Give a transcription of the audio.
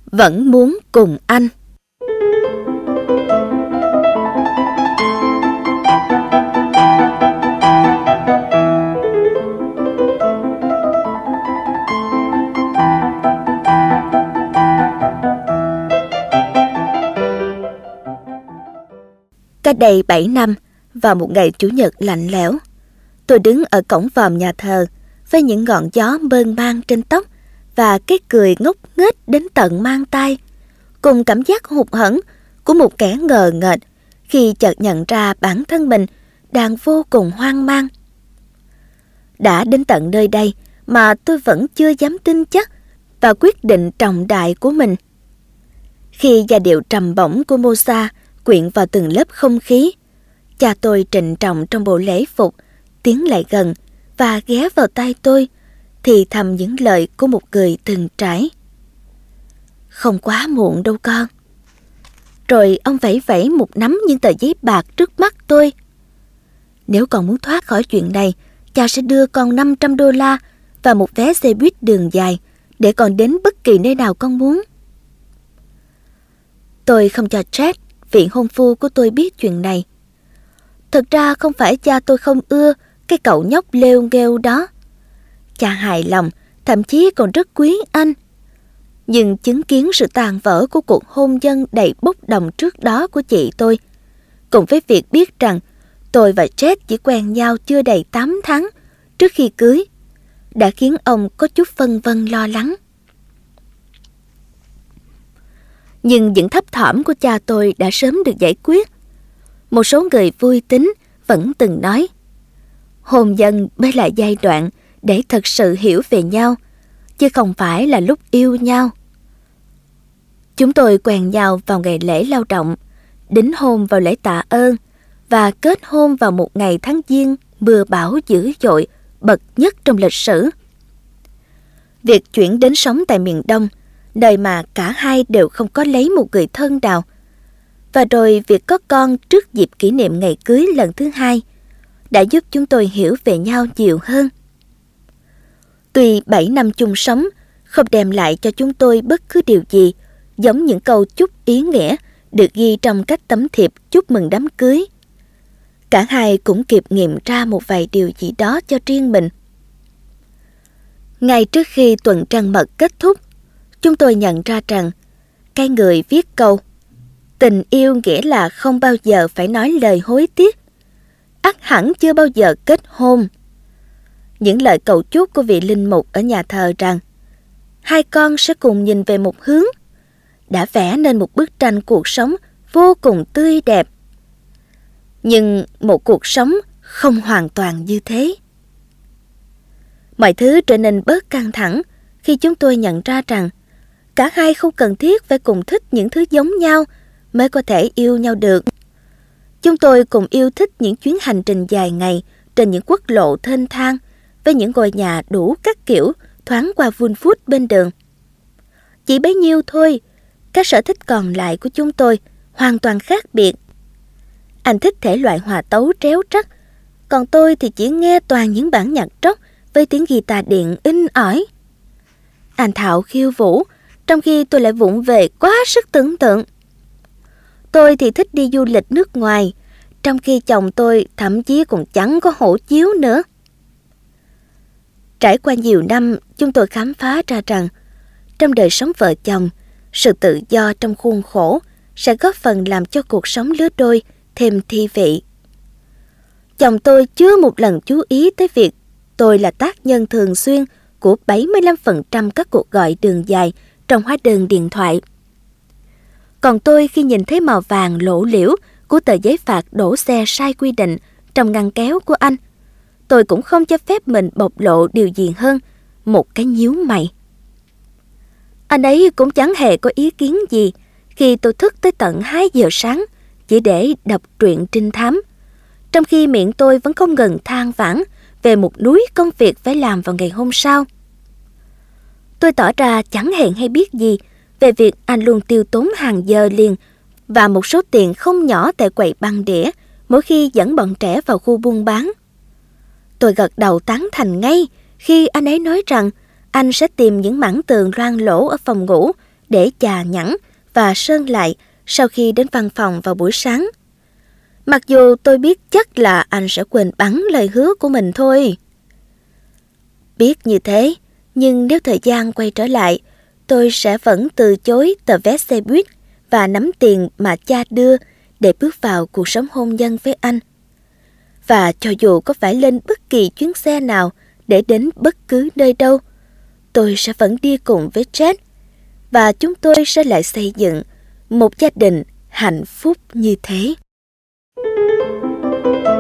Vẫn muốn cùng anh. Cách đây 7 năm, vào một ngày Chủ nhật lạnh lẽo, tôi đứng ở cổng vòm nhà thờ với những ngọn gió mơn man trên tóc và cái cười ngốc nghếch đến tận mang tai, cùng cảm giác hụt hẫng của một kẻ ngờ nghệch khi chợt nhận ra bản thân mình đang vô cùng hoang mang. Đã đến tận nơi đây mà tôi vẫn chưa dám tin chắc vào quyết định trọng đại của mình. Khi giai điệu trầm bổng của Mozart quyện vào từng lớp không khí, cha tôi trịnh trọng trong bộ lễ phục tiến lại gần và ghé vào tai tôi, thì thầm những lời của một người từng trải. Không quá muộn đâu con. Rồi ông vẫy vẫy một nắm những tờ giấy bạc trước mắt tôi. Nếu con muốn thoát khỏi chuyện này, cha sẽ đưa con $500 và một vé xe buýt đường dài để con đến bất kỳ nơi nào con muốn. Tôi không cho Jack, vị hôn phu của tôi, biết chuyện này. Thật ra không phải cha tôi không ưa cái cậu nhóc lêu nghêu đó. Cha hài lòng, thậm chí còn rất quý anh. Nhưng chứng kiến sự tàn vỡ của cuộc hôn nhân đầy bốc đồng trước đó của chị tôi, cùng với việc biết rằng tôi và Jack chỉ quen nhau chưa đầy 8 tháng trước khi cưới, đã khiến ông có chút phân vân lo lắng. Nhưng những thấp thỏm của cha tôi đã sớm được giải quyết. Một số người vui tính vẫn từng nói, hôn nhân mới là giai đoạn để thật sự hiểu về nhau, chứ không phải là lúc yêu nhau. Chúng tôi quen nhau vào ngày lễ lao động, đính hôn vào lễ tạ ơn và kết hôn vào một ngày tháng Giêng mưa bão dữ dội bậc nhất trong lịch sử. Việc chuyển đến sống tại miền Đông, nơi mà cả hai đều không có lấy một người thân nào, và rồi việc có con trước dịp kỷ niệm ngày cưới lần thứ hai, đã giúp chúng tôi hiểu về nhau nhiều hơn. Tuy 7 năm chung sống không đem lại cho chúng tôi bất cứ điều gì giống những câu chúc ý nghĩa được ghi trong các tấm thiệp chúc mừng đám cưới, cả hai cũng kịp nghiệm ra một vài điều gì đó cho riêng mình. Ngay trước khi tuần trăng mật kết thúc, chúng tôi nhận ra rằng cái người viết câu tình yêu nghĩa là không bao giờ phải nói lời hối tiếc, ắt hẳn chưa bao giờ kết hôn. Những lời cầu chúc của vị linh mục ở nhà thờ rằng hai con sẽ cùng nhìn về một hướng, đã vẽ nên một bức tranh cuộc sống vô cùng tươi đẹp. Nhưng một cuộc sống không hoàn toàn như thế. Mọi thứ trở nên bớt căng thẳng khi chúng tôi nhận ra rằng cả hai không cần thiết phải cùng thích những thứ giống nhau mới có thể yêu nhau được. Chúng tôi cùng yêu thích những chuyến hành trình dài ngày trên những quốc lộ thênh thang với những ngôi nhà đủ các kiểu thoáng qua vun vút bên đường. Chỉ bấy nhiêu thôi, các sở thích còn lại của chúng tôi hoàn toàn khác biệt. Anh thích thể loại hòa tấu tréo trắc, còn tôi thì chỉ nghe toàn những bản nhạc rock với tiếng guitar điện in ỏi. Anh thạo khiêu vũ, trong khi tôi lại vụng về quá sức tưởng tượng. Tôi thì thích đi du lịch nước ngoài, trong khi chồng tôi thậm chí còn chẳng có hộ chiếu nữa. Trải qua nhiều năm, chúng tôi khám phá ra rằng trong đời sống vợ chồng, sự tự do trong khuôn khổ sẽ góp phần làm cho cuộc sống lứa đôi thêm thi vị. Chồng tôi chưa một lần chú ý tới việc tôi là tác nhân thường xuyên của 75% các cuộc gọi đường dài trong hóa đơn điện thoại. Còn tôi, khi nhìn thấy màu vàng lộ liễu của tờ giấy phạt đổ xe sai quy định trong ngăn kéo của anh, tôi cũng không cho phép mình bộc lộ điều gì hơn một cái nhíu mày. Anh ấy cũng chẳng hề có ý kiến gì khi tôi thức tới tận 2 giờ sáng chỉ để đọc truyện trinh thám, trong khi miệng tôi vẫn không ngừng than vãn về một núi công việc phải làm vào ngày hôm sau. Tôi tỏ ra chẳng hề hay biết gì về việc anh luôn tiêu tốn hàng giờ liền và một số tiền không nhỏ tại quầy băng đĩa mỗi khi dẫn bọn trẻ vào khu buôn bán. Tôi gật đầu tán thành ngay khi anh ấy nói rằng anh sẽ tìm những mảng tường loang lổ ở phòng ngủ để chà nhẵn và sơn lại sau khi đến văn phòng vào buổi sáng. Mặc dù tôi biết chắc là anh sẽ quên bẵng lời hứa của mình thôi. Biết như thế, nhưng nếu thời gian quay trở lại, tôi sẽ vẫn từ chối tờ vé xe buýt và nắm tiền mà cha đưa để bước vào cuộc sống hôn nhân với anh. Và cho dù có phải lên bất kỳ chuyến xe nào để đến bất cứ nơi đâu, tôi sẽ vẫn đi cùng với Jet, và chúng tôi sẽ lại xây dựng một gia đình hạnh phúc như thế.